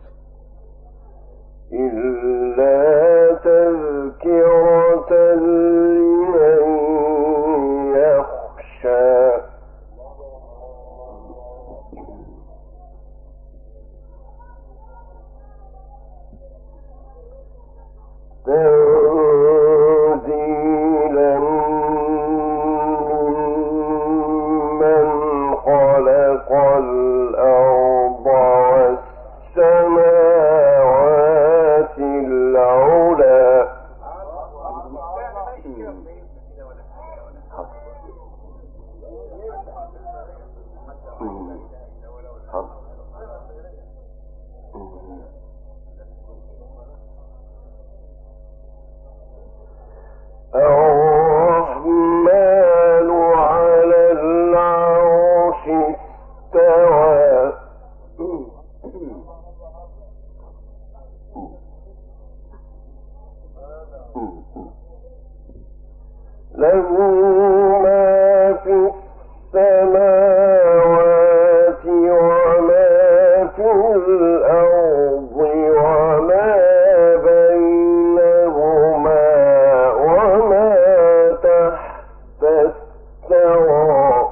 إلا تذكرة لمن يخشى تنزيلا ممن خلق الأرض والسماوات العلى الرحمن على العرش استوى له ما في السماوات وما في الأرض وما بينهما وما تحت الثرى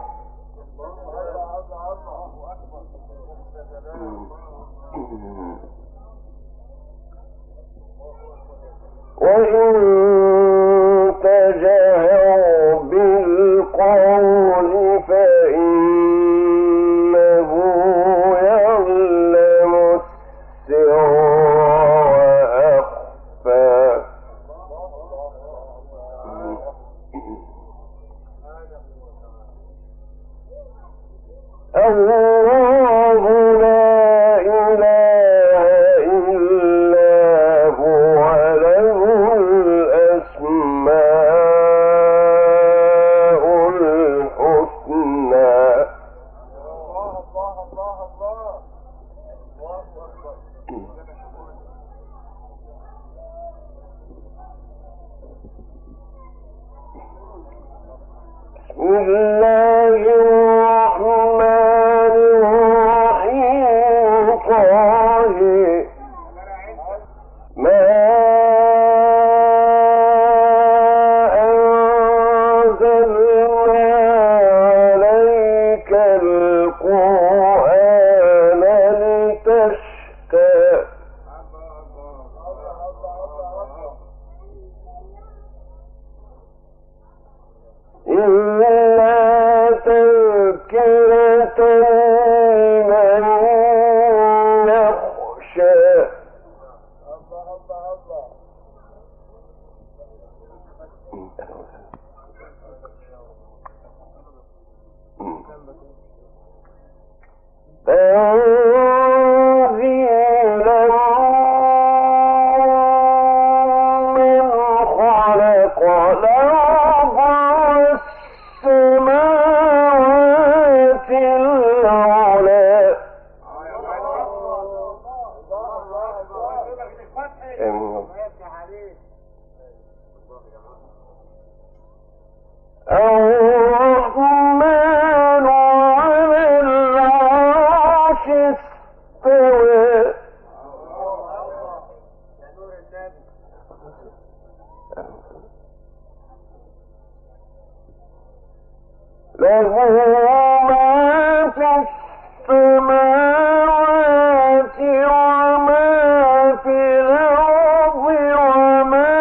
وإن تجهر بالقول فإنه يعلم السر وأخفى الله لا إله إلا هو له الأسماء الحسنى بسم الله الرحمن الرحيم طه ما أنزلنا عليك القرآن لتشقى إلا تذكرة لمن يخشى تنزيلا ممن خلق الأرض والسماوات العلى الرحمن على العرش استوى له ما في السماوات وما في الأرض وما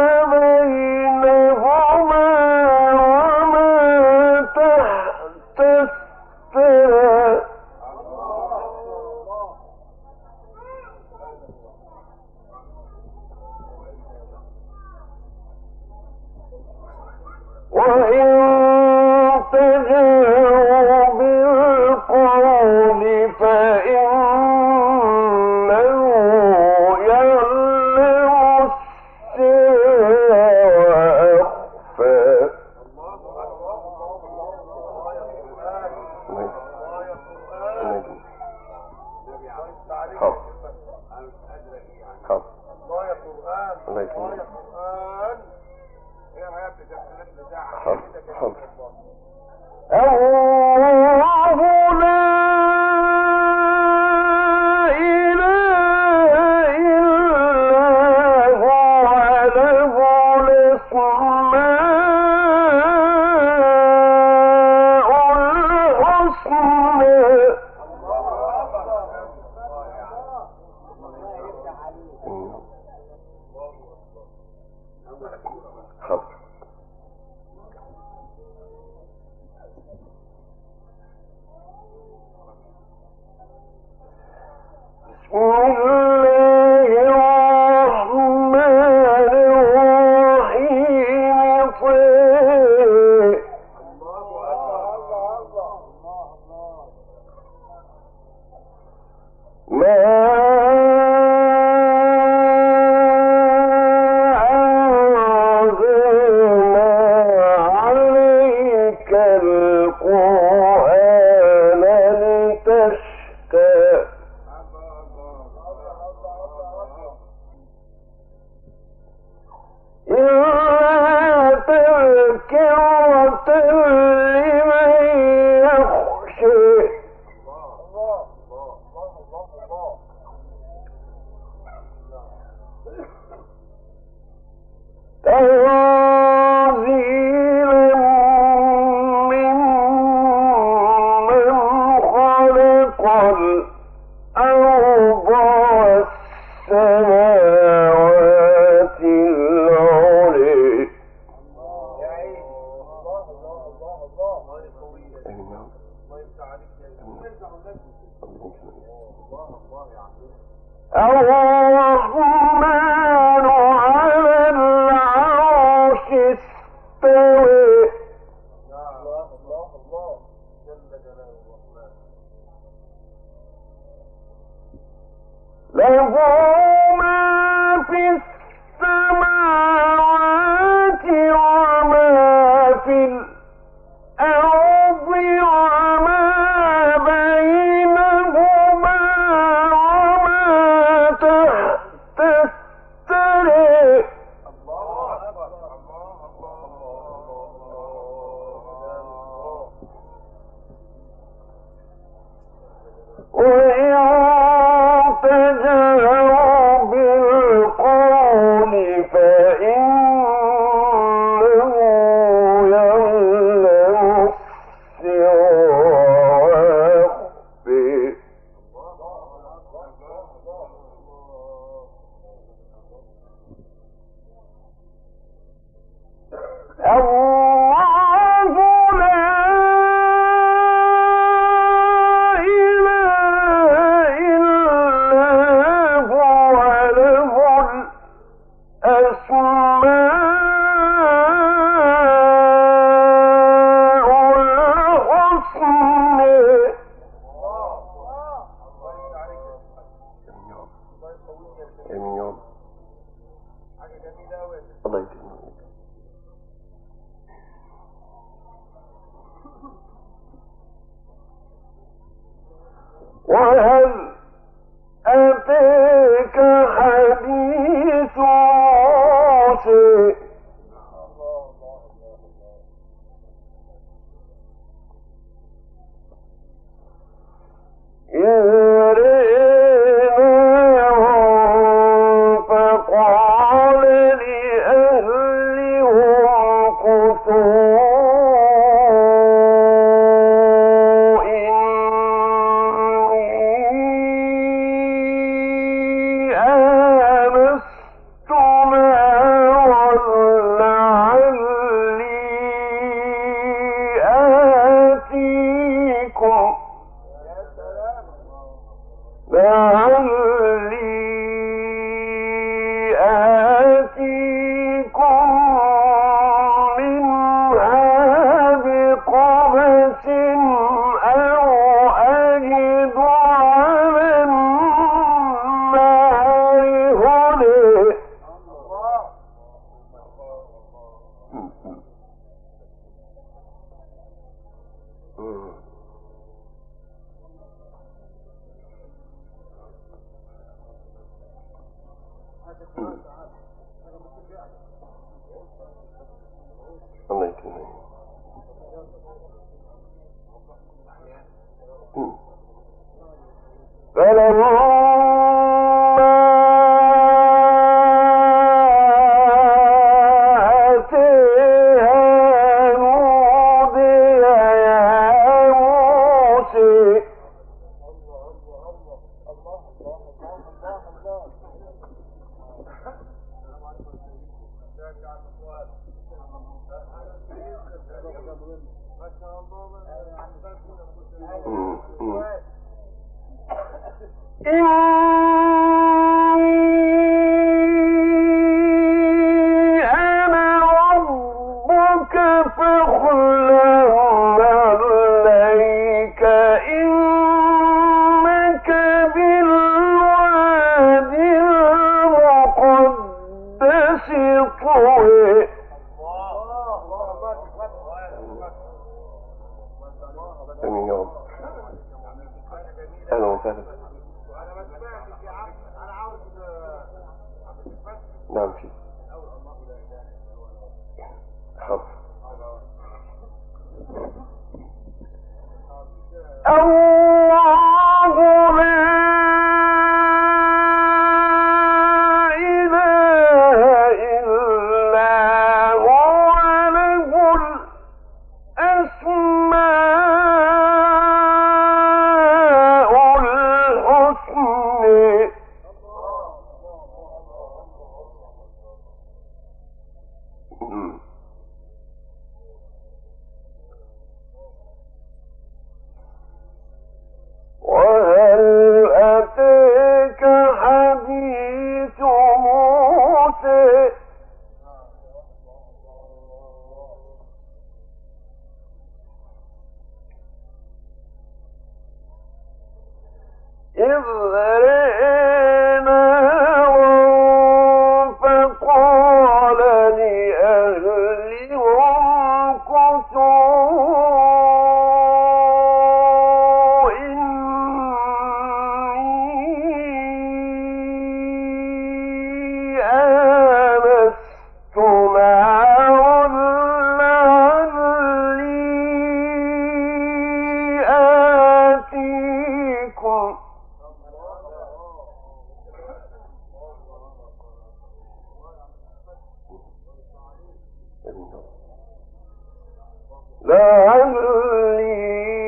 بينهما وما تحت الثرى وإن تجهر بالقول فإنه يعلم السر وأخفى الله لا إله السماوات العلي. الرحمن على العرش استوى. له ما في السماوات وما في الأرض وما بينهما وما تحت الثرى. وهل أتاك حديث موسى فقال لأهلهم كثوا نعم في حظ الله لا إله إلا هو له الأسماء الحسنى. لعلي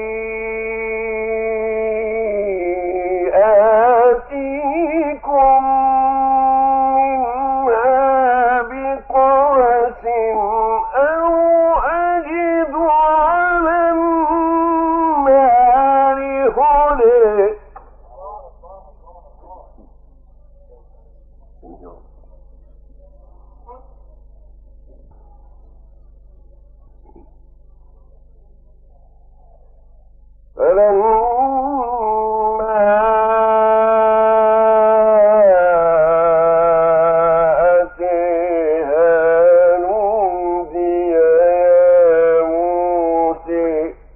آتيكم منها بقبس أو أجد على النار هدى. فلما أتيها نودي يا موسى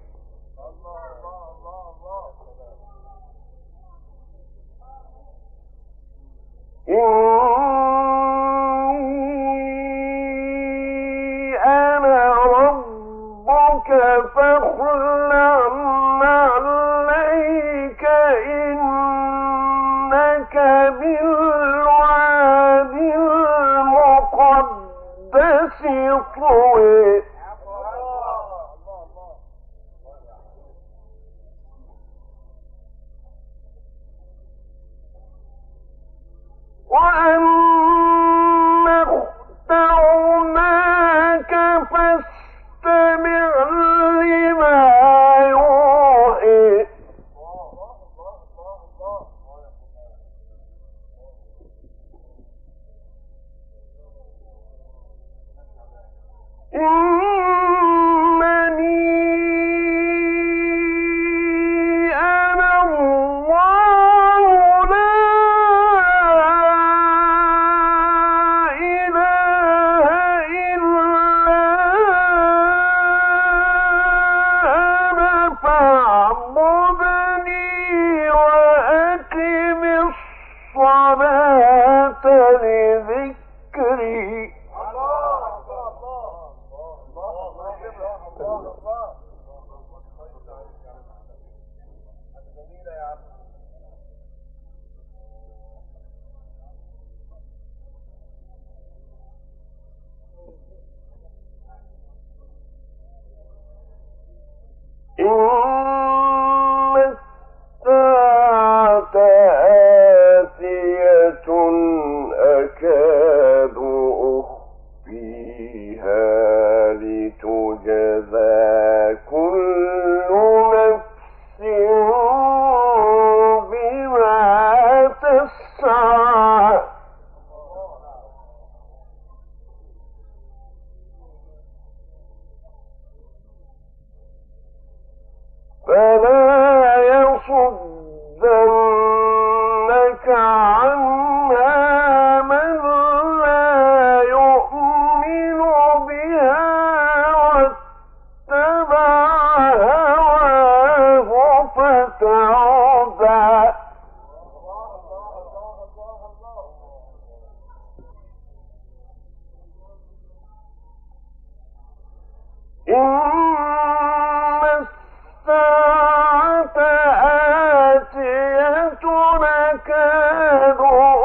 إني أنا ربك فاخلع عليك إنك بالواد المقدس طوى. وأما اخترناك فاستمع لما يوحى. إنني أنا الله لا إله إلا أنا فاعبدني وأقم الصلاة لذكري. إن الساعة آتية أكاد أخفيها لتجزى كل نفس بما تسعى. فلا يصدنك عنها من لا يؤمن بها واتبع هواه فتردى. الساعة آتية أكاد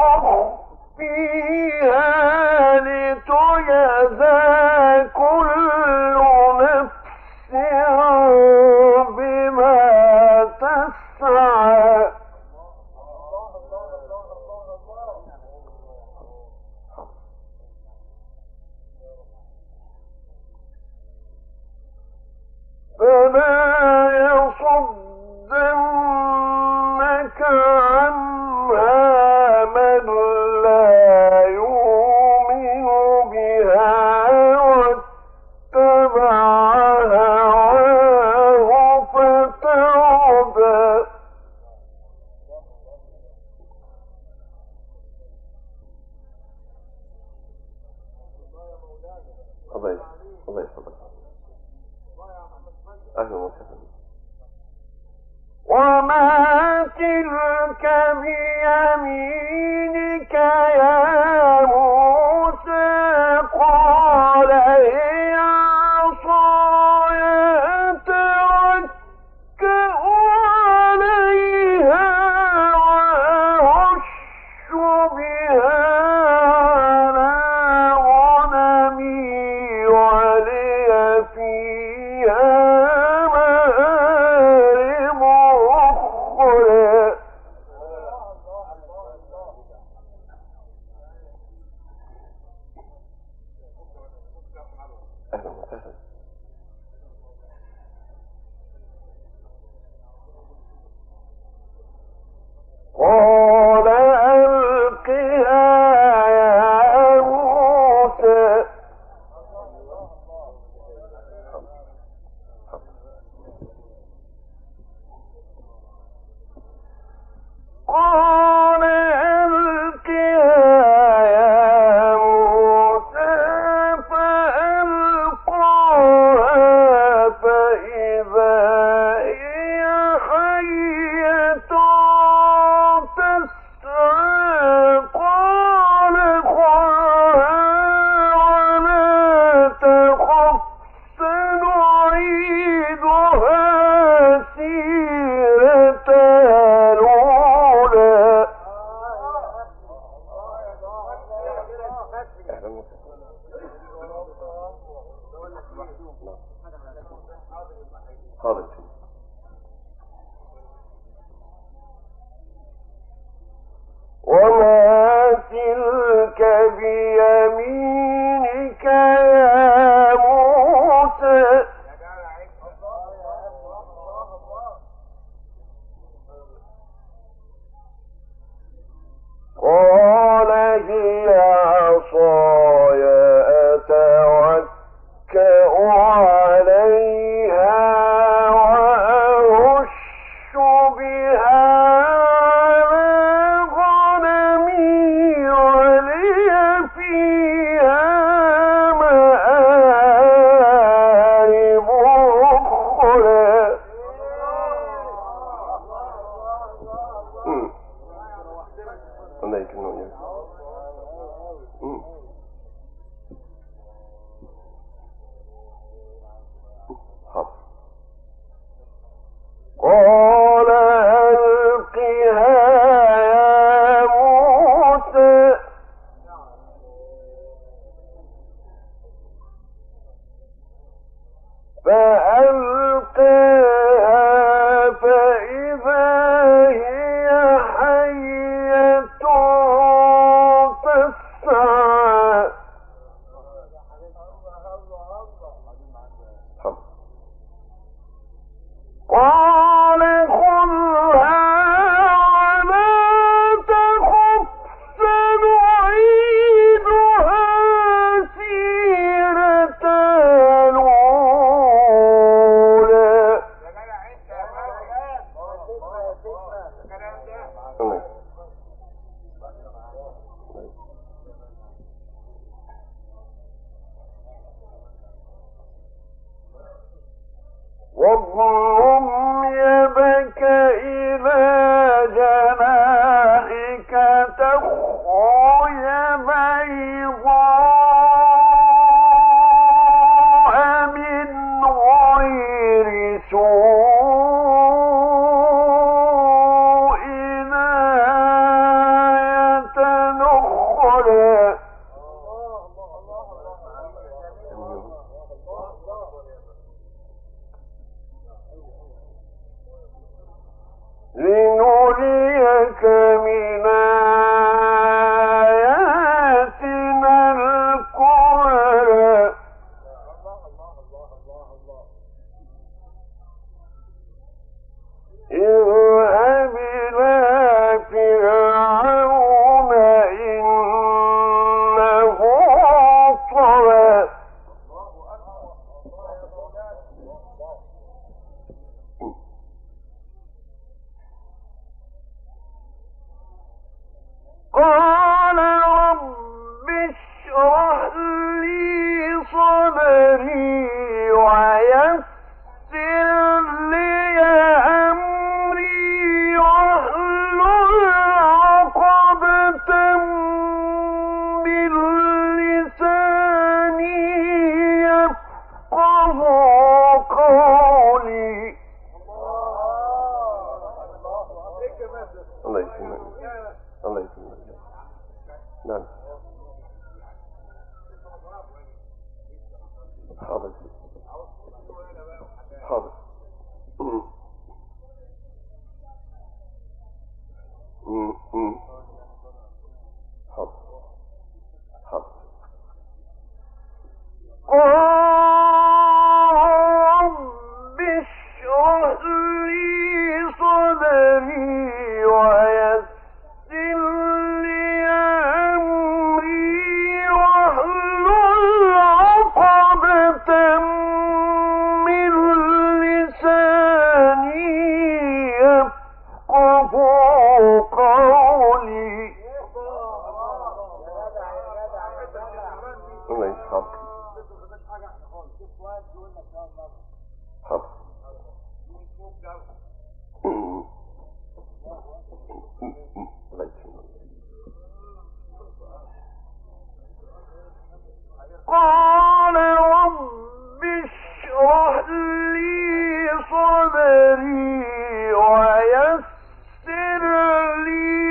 أخفيها لتجزى كل نفس بما تسعى. فلا يصدنك عنها من لا يؤمن بها واتبع هواه فتردى. الله يحفظك. أهلا وسهلا. وما تلك بيمينك يا موسى؟ قال هي عصاي أتوكأ عليها وأهش بها على غنمي ولي فيها يا موسى قال ألقها يا موسى فألقاها فإذا هي حية تسعى قال خذها ولا تخف سنعيدها سيرتها الأولى. وما تلك بيمينك يا موسى قال هي عصاي أتوكأ عليها وأهش بها على غنمي ولي فيها مآرب أخرى. قال ألقها يا موسى فألقاها فإذا هي حية تسعى قال خذها ولا تخف سنعيدها سيرتها الأولى. واضم يدك إلى جناحك تخرج بيضاء من غير سوء آية أخرى. لنريك من آياتنا الكبرى. اذهب إلى فرعون إنه طغى. قال رب اشرح لي صدري ويسر لي أمري واحلل عقدة من لساني يفقه قولي. الله يسلمك. الله يسلمك. نعم. حاضر. حاضر. حاضر. حاضر. رب اشرح لي صدري ويسر لي الله يحفظك. حفظ. قال رب اشرح لي صدري ويسر لي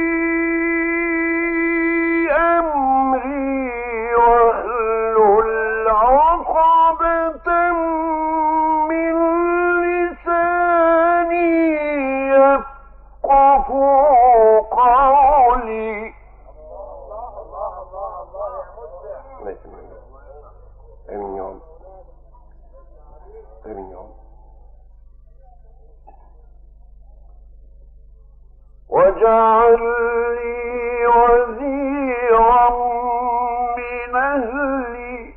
أمري واحلل عقدة من لساني يفقهوا قولي. واجعل لي وزيرا من أهلي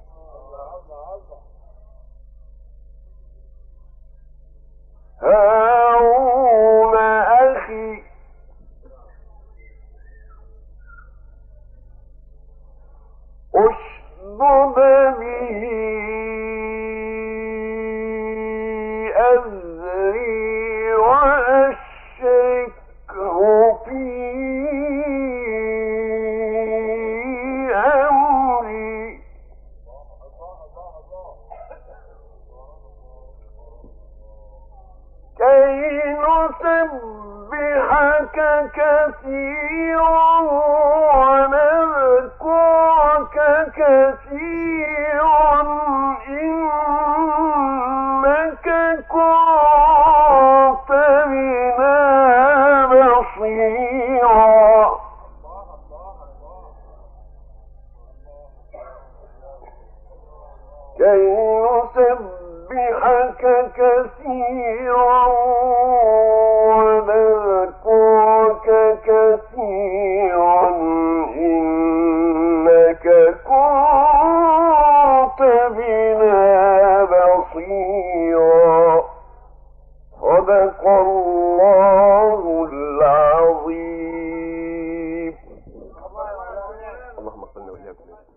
هارون أخي اشدد به أزري وأشركه في أمري كي نسبحك كثيرا ونذكرك كثيرا إنك كنت بنا بصيرا. كي نسبحك كثيرا ونذكرك كثيرا إنك كنت بنا بصيرا. صدق الله العظيم. اللهم صل وسلم.